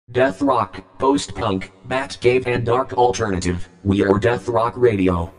Death rock, post-punk, Batcave and dark alternative. We are Death Rock Radio.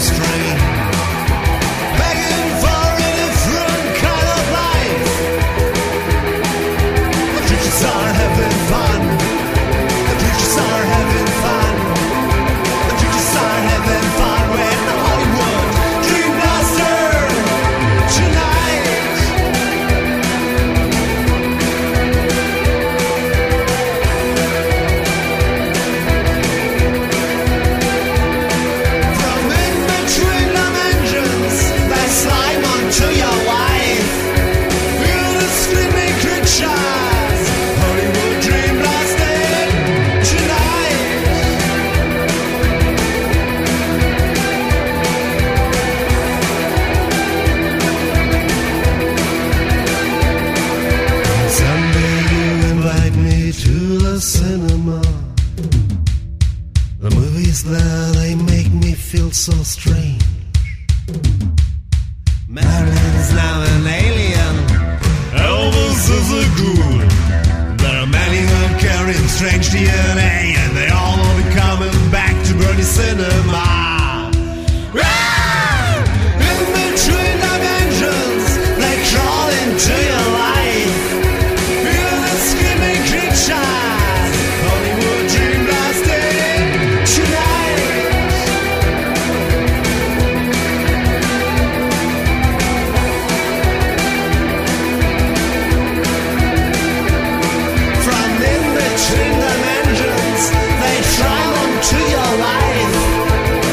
strange. Begging for a different kind of life. The preachers are having fun. The preachers are having fun. The preachers are having fun with Hollywood Dream Blaster tonight. From in between dimensions, they slime onto your wife. Feel the screaming creatures. Hollywood Dream Blaster tonight. Someday you invite me to the cinema. The movies there, they make me feel so strange. Marilyn is now an alien. Elvis is a ghoul. There are many who are carrying strange DNA, and they all will be coming back to Bernie Cinema. Ah! In between dimensions, they crawl into your life. Feel the screaming creatures. Hollywood Dream Blasting tonight. From in between dimensions, they try onto your life.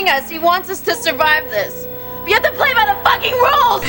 protecting us. He wants us to survive this. But you have to play by the fucking rules!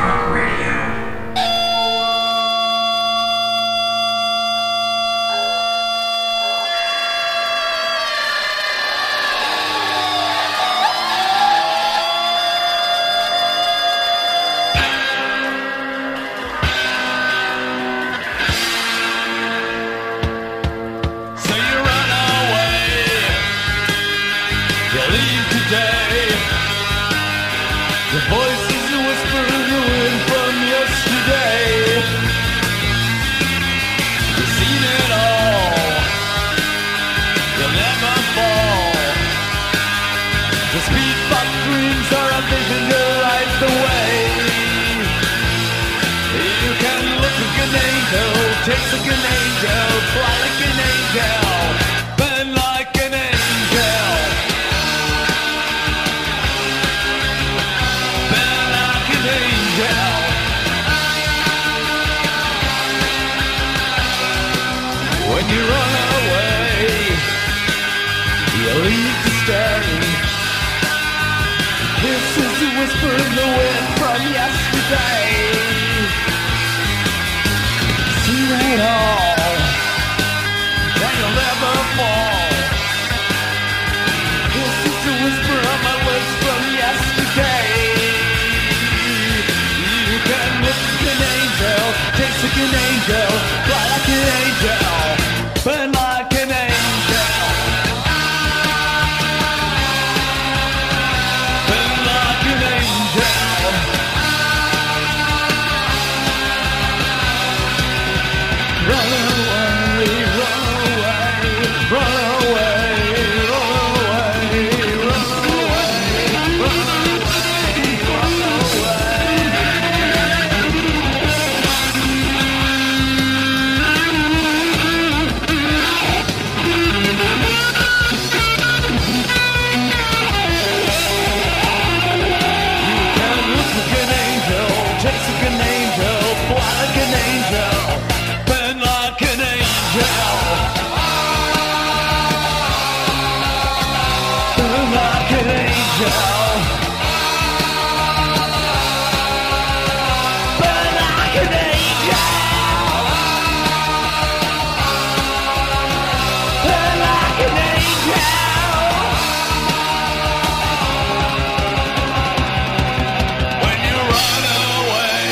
Taste like an angel, fly like an angel, burn like an angel, burn like an angel. When you run away, you leave to stay. This is the whisper in the wind from yesterday. It all, and you'll never fall. This is the whisper of my words from yesterday. You can look like an angel, taste like an angel, fly like an angel, burn like an angel, burn like an angel. Run away, run away, run away, run away, run away, run away, run away. You can look like an angel, taste like an angel, fly like an angel. Like an angel, like an angel, burn like an angel, burn like an angel. When you run away.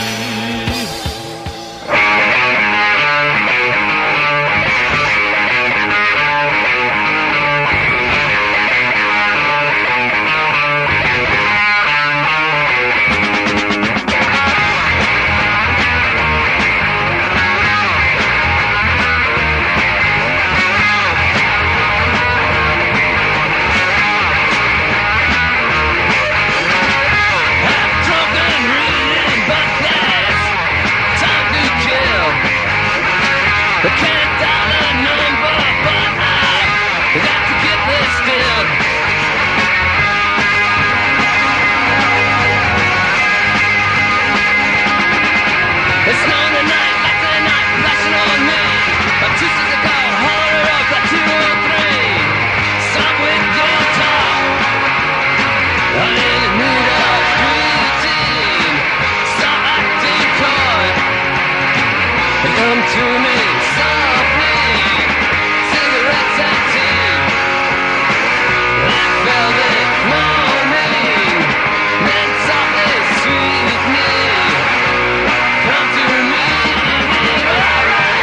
Come to me softly, cigarettes and tea, black velvet morning, men softly sweet me. Come to me, alright.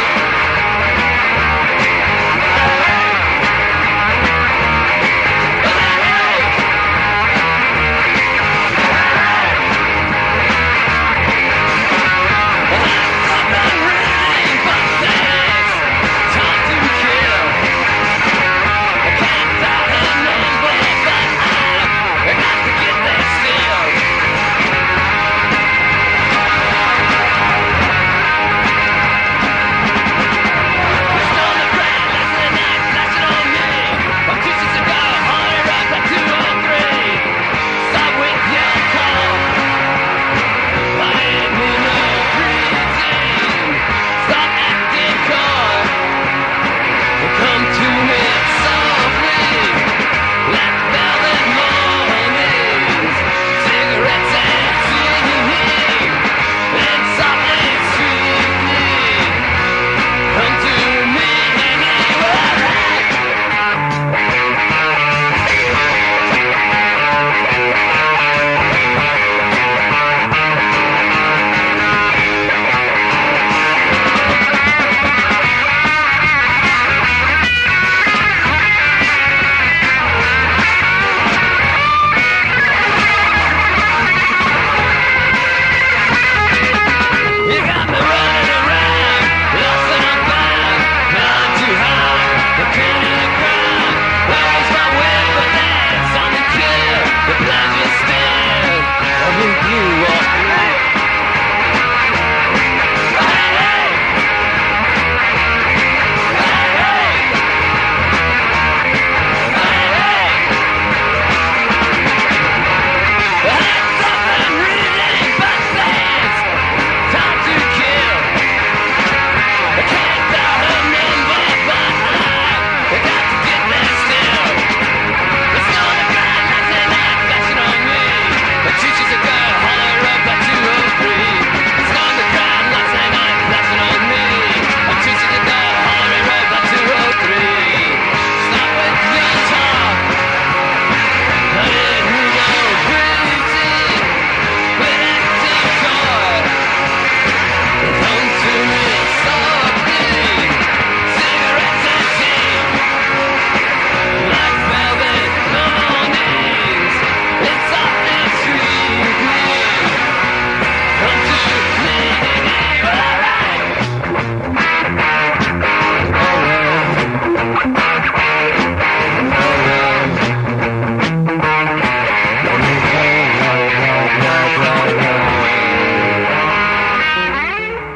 But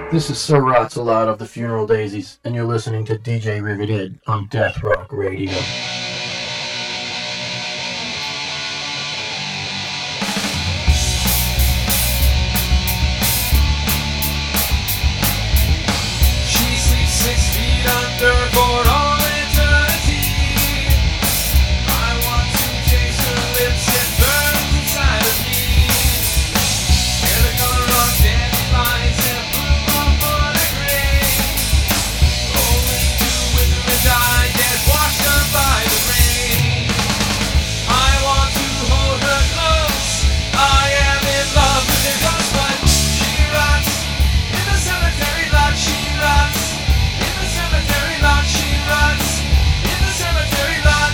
This is Sir Rotsalot of the Funeral Daisies, and you're listening to DJ Rivethead on Death Rock Radio. She sleeps 6 feet under for all eternity. I want to taste her lips and burn inside of me. Hair the color of dandelions and bloom upon a grave, only to wither and die, get washed up by the rain. I want to hold her close. I am in love with her ghost, but she rots in the cemetery lot. She rots in the cemetery lot. She rots in the cemetery lot.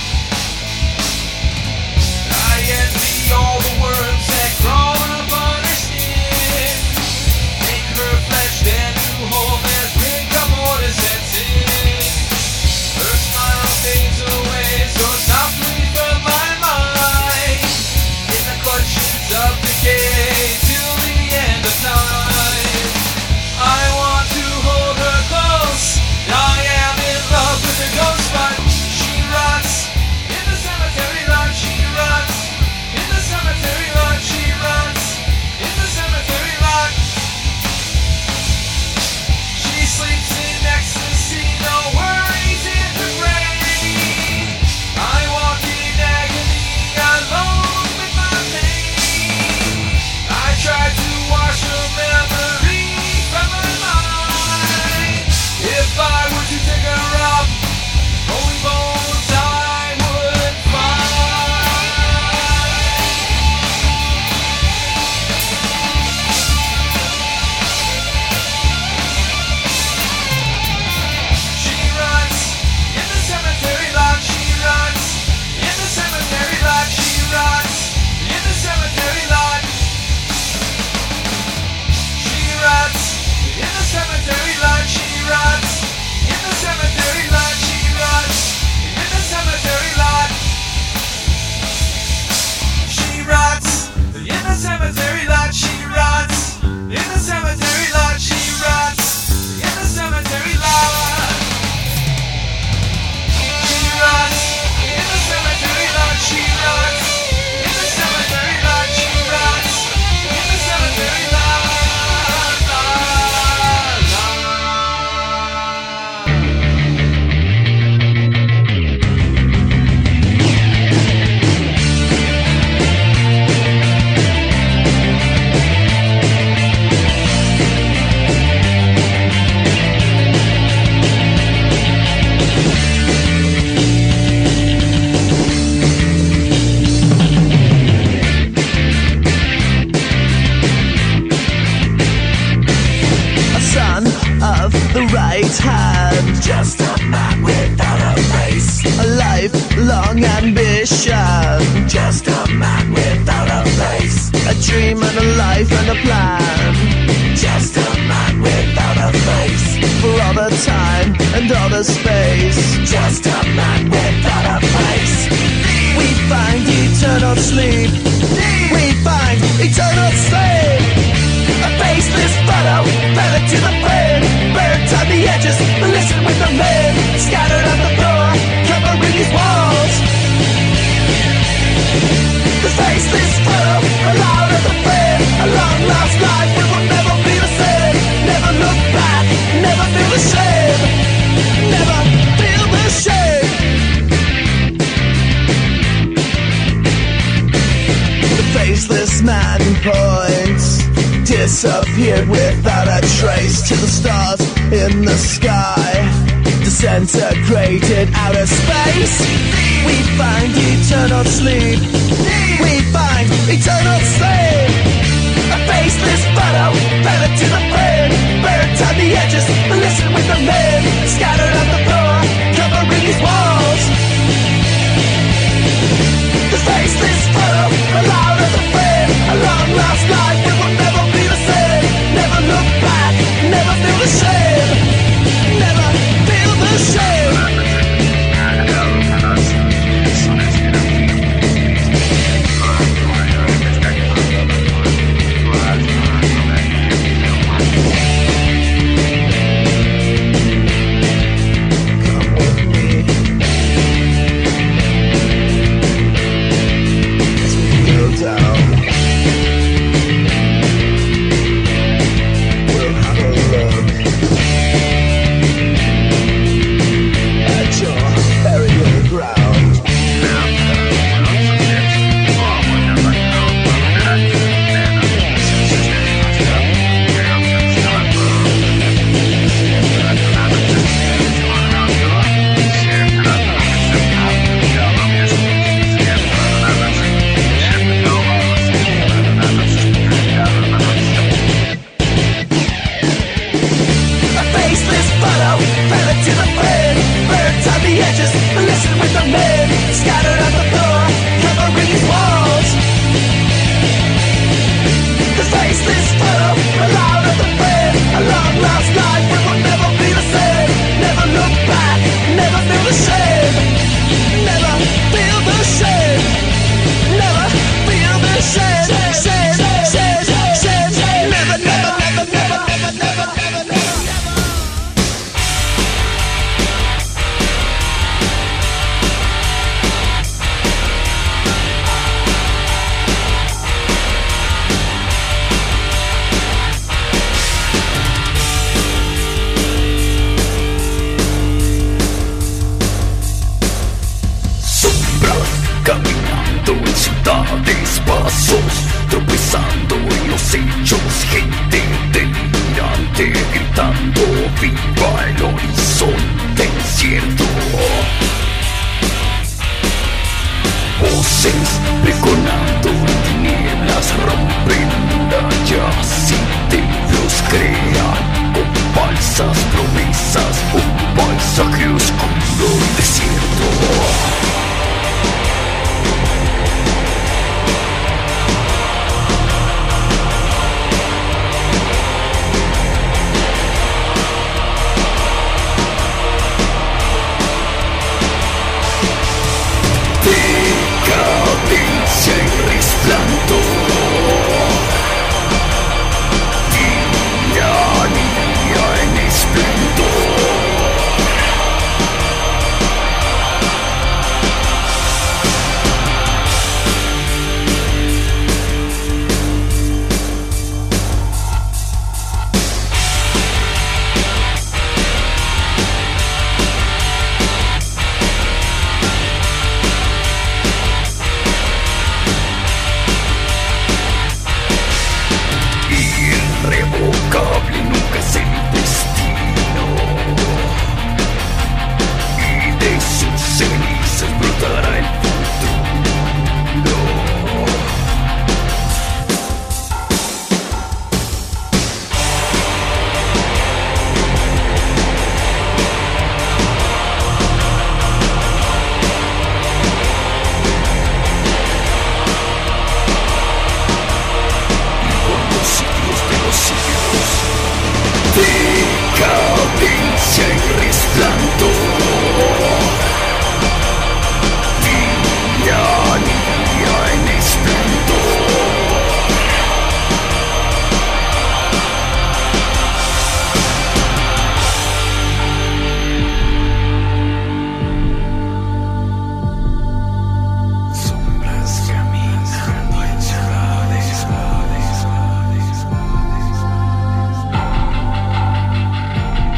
I envy all the worms that crawl upon her skin. Make her flesh their new home as rigor mortis sets in. Her smile fades away so softly from my mind, in the clutches of decay till the end of time. I want to hold her close. I am in love with her ghost, but she rots in the cemetery lot. She rots in the cemetery lot. She rots in the cemetery lot. She sleeps in ecstasy, no worries in her brain. I walk in agony, alone with my pain. I try to wash her memory from my mind. If I were to take her up, only bones I would find. She rots in the cemetery lot. She rots in the cemetery lot. She rots in the cemetery lot. She rots in the cemetery lot. She rots in the cemetery lot. She rots in the cemetery lot. She rots in the cemetery lot. She rots in the cemetery lot. She rots in the cemetery lot. She rots in the cemetery lot. She rots in the cemetery lot. She rots in the cemetery lot. A son of the right hand, just a man without a face. A lifelong ambition, just a man without a face. A dream and a life and a plan, just a man without a face. For all the time and all the space, just a man without a face. We find eternal sleep, we find eternal sleep. A faceless photo, fell into the frame, burnt on the edges, listen with the men, scattered on the floor, covering these walls. The faceless photo, allowed of the frame, a long lost life, we will never be the same. Never look back, never feel the shame, never feel the shame. The faceless man points, disappeared without a trace to the stars in the sky, disintegrated outer space. We find eternal sleep, we find eternal sleep. A faceless photo, fell into the frame, burnt on the edges, listen with the men, scattered on the floor, covering these walls. The faceless photo, allowed of the frame, a long lost life, we will never be the same. Never look back, never feel the shame, never feel the shame. gente gritando viva el horizonte incierto. Voces pregonando en tinieblas rompen la jazz y te los crean con falsas promesas, un paisaje oscuro y desierto. Decadencia y resplandor, tiranía en esplendor. Irrevocable nunca es el destino, y de sus cenizas brotará el futuro. Decadencia y resplandor, tiranía en esplendor. Sombras caminando en ciudades.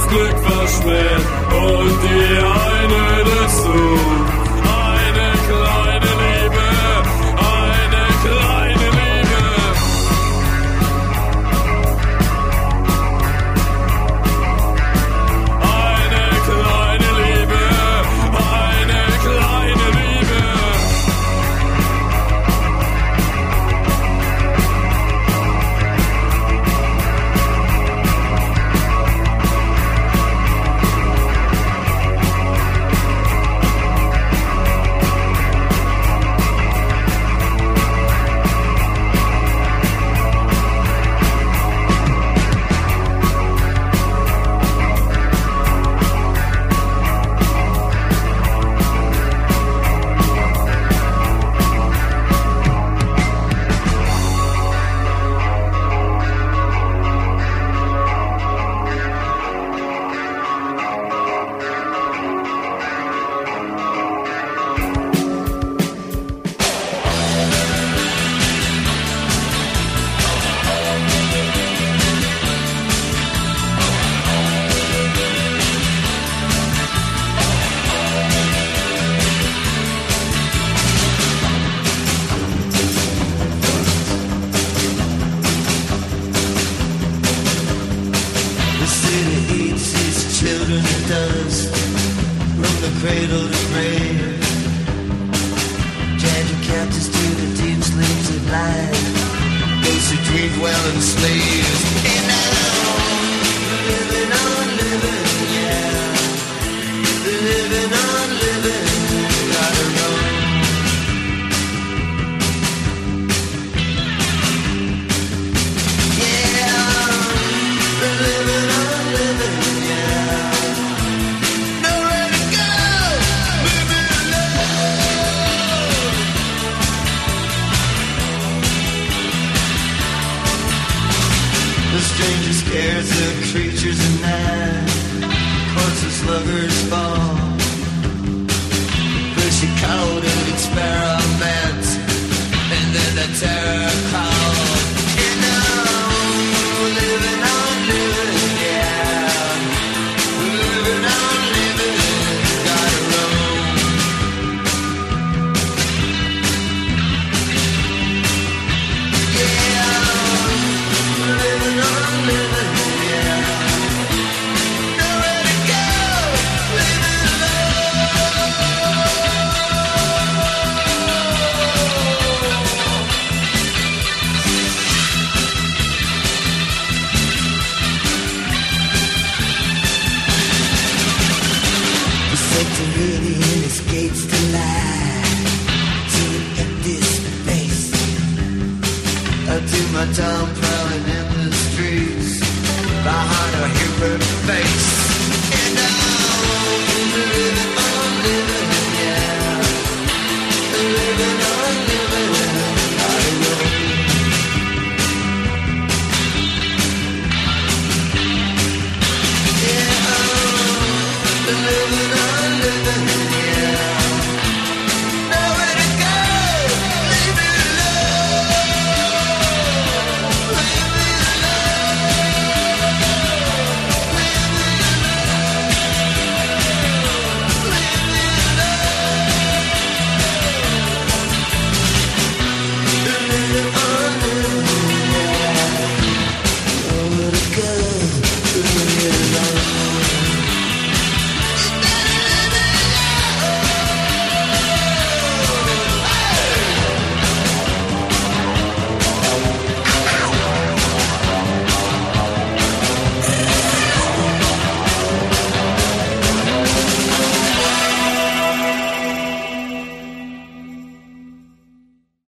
Glück verspäht und die eine dazu. Eine kleine Liebe, eine kleine Liebe. Eine kleine Liebe, eine kleine Liebe. The city eats its children of dust, from the cradle to grave. Tragic captives to the deep sleeps of life, those who dream well and slaves. And now, living on living, yeah. Living on living, gotta run. The stranger scares the creatures at night. Corpses, sluggers fall. Push a cold and experiment, and then the terror calls. You know, living on living, yeah. Living on living, gotta roam. Yeah. Living on living, yeah. Nowhere to go, living The sector really in its gates to